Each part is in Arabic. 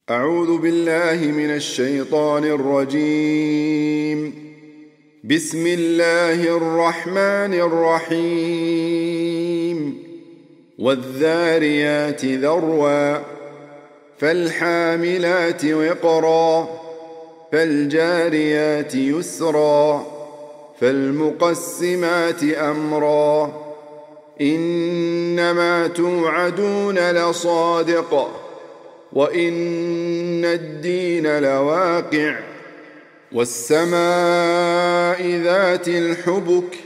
أعوذ بالله من الشيطان الرجيم. بسم الله الرحمن الرحيم. والذاريات ذروا فالحاملات وقرا فالجاريات يسرا فالمقسمات أمرا إنما توعدون لصادق وإن الدين لواقع والسماء ذات الحبك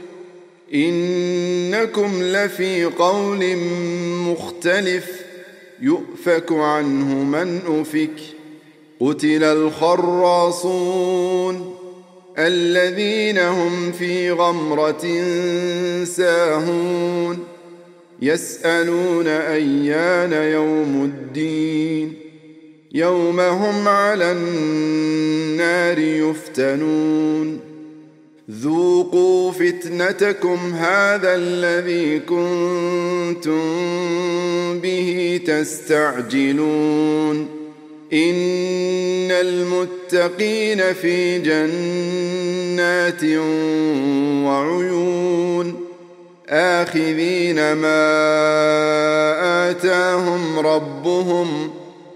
إنكم لفي قول مختلف يؤفك عنه من أفك قتل الخراصون الذين هم في غمرة ساهون يسألون أيان يوم الدين يوم هم على النار يفتنون ذوقوا فتنتكم هذا الذي كنتم به تستعجلون إن المتقين في جنات وعيون آخذين ما آتاهم ربهم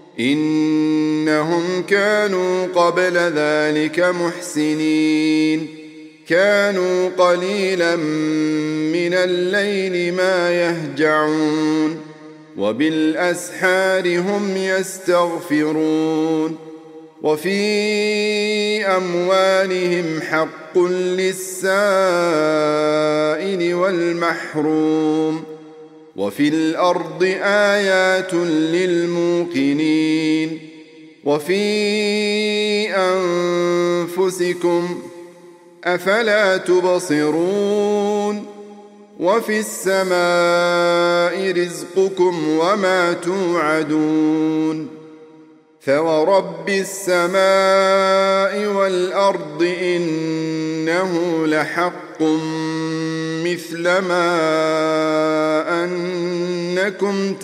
إنهم كانوا قبل ذلك محسنين كانوا قليلا من الليل ما يهجعون وبالأسحار هم يستغفرون وفي أموالهم حق للسائل والمحروم وفي الأرض آيات للموقنين وفي أنفسكم أفلا تبصرون وفي السماء رزقكم وما توعدون فورب السماء والأرض إنه لحق مثل ما أنكم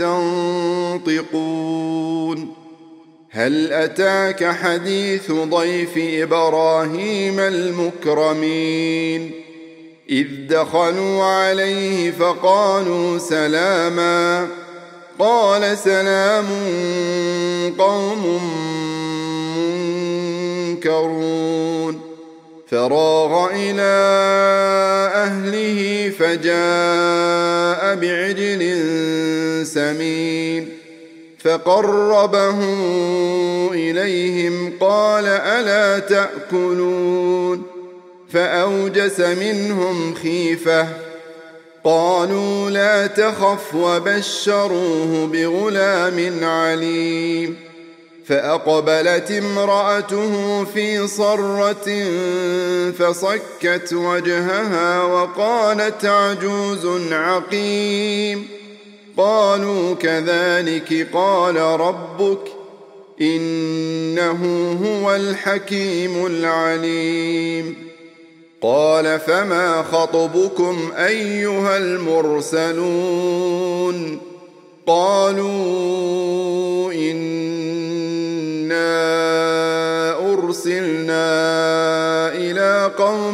تنطقون هل أتاك حديث ضيف إبراهيم المكرمين إذ دخلوا عليه فقالوا سلاما قال سلام قوم منكرون فراغ إلى أهله فجاء بعجل سمين فقربه إليهم قال ألا تأكلون فأوجس منهم خيفة قالوا لا تخف وبشروه بغلام عليم فأقبلت امرأته في صرة فصكت وجهها وقالت عجوز عقيم قالوا كذلك قال ربك إنه هو الحكيم العليم قال فما خطبكم أيها المرسلون قالوا إنا أرسلنا إلى قوم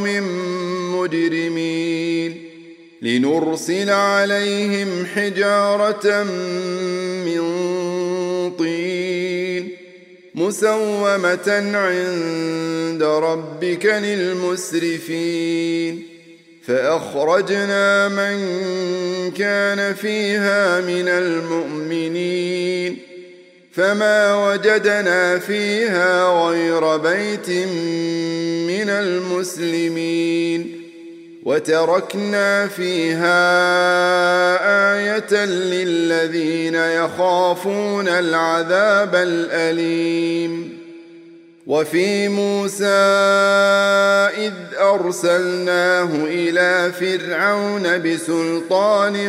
مجرمين لنرسل عليهم حجارة من طين مسومة عند ربك للمسرفين فأخرجنا من كان فيها من المؤمنين فما وجدنا فيها غير بيت من المسلمين وتركنا فيها آية للذين يخافون العذاب الأليم وفي موسى إذ أرسلناه إلى فرعون بسلطان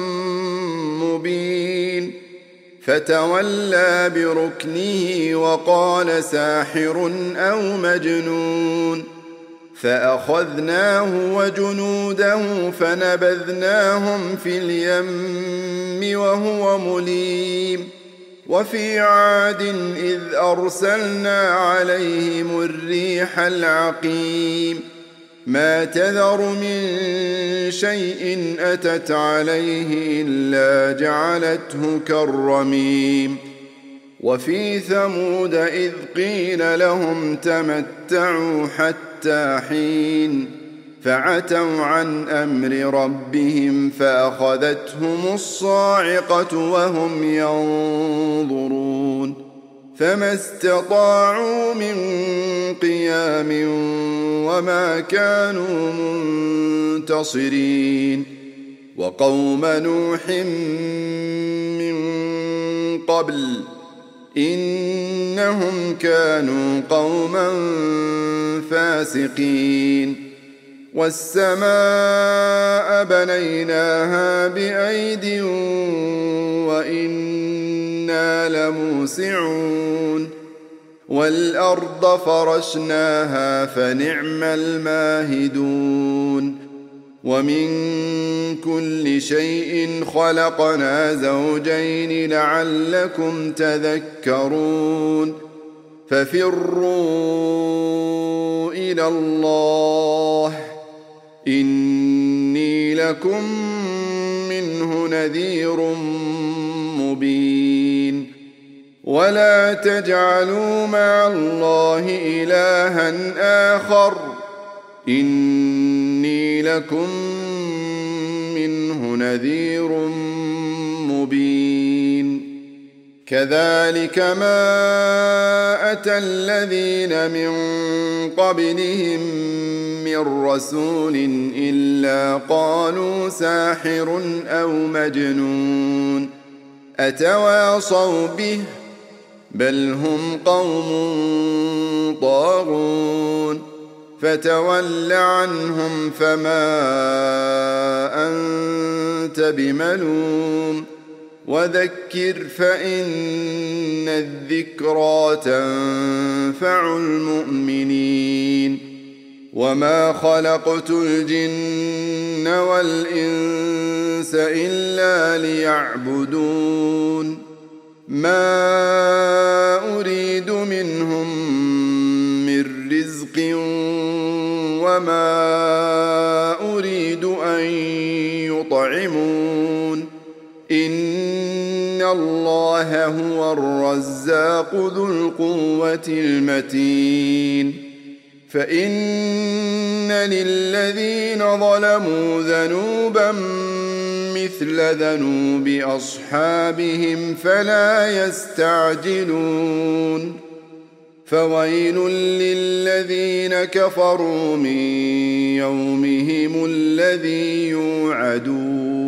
مبين فتولى بركنه وقال ساحر أو مجنون فأخذناه وجنوده فنبذناهم في اليم وهو مليم وفي عاد إذ أرسلنا عليهم الريح العقيم ما تذر من شيء أتت عليه إلا جعلته كالرميم وفي ثمود إذ قيل لهم تمتعوا حتى حين فعتوا عن أمر ربهم فأخذتهم الصاعقة وهم ينظرون فما استطاعوا من قيام وما كانوا منتصرين وقوم نوح من قبل إنهم كانوا قوما فاسقين والسماء بنيناها بأيد وإنا لموسعون والأرض فرشناها فنعم الماهدون ومن كل شيء خلقنا زوجين لعلكم تذكرون ففروا إلى الله إني لكم منه نذير مبين ولا تجعلوا مع الله إلها آخر إني لكم منه نذير مبين كذلك ما أتى الذين من قبلهم من رسول إلا قالوا ساحر أو مجنون أتواصوا به بل هم قوم طاغون فتول عنهم فما أنت بملوم وذكر فإن الذكرى تنفع المؤمنين وما خلقت الجن والإنس إلا ليعبدون ما أريد منهم من رزق وما أريد أن يطعمون إن الله هو الرزاق ذو القوة المتين فإن للذين ظلموا ذنوبا مثل ذنوب أصحابهم فلا يستعجلون فويل للذين كفروا من يومهم الذي يوعدون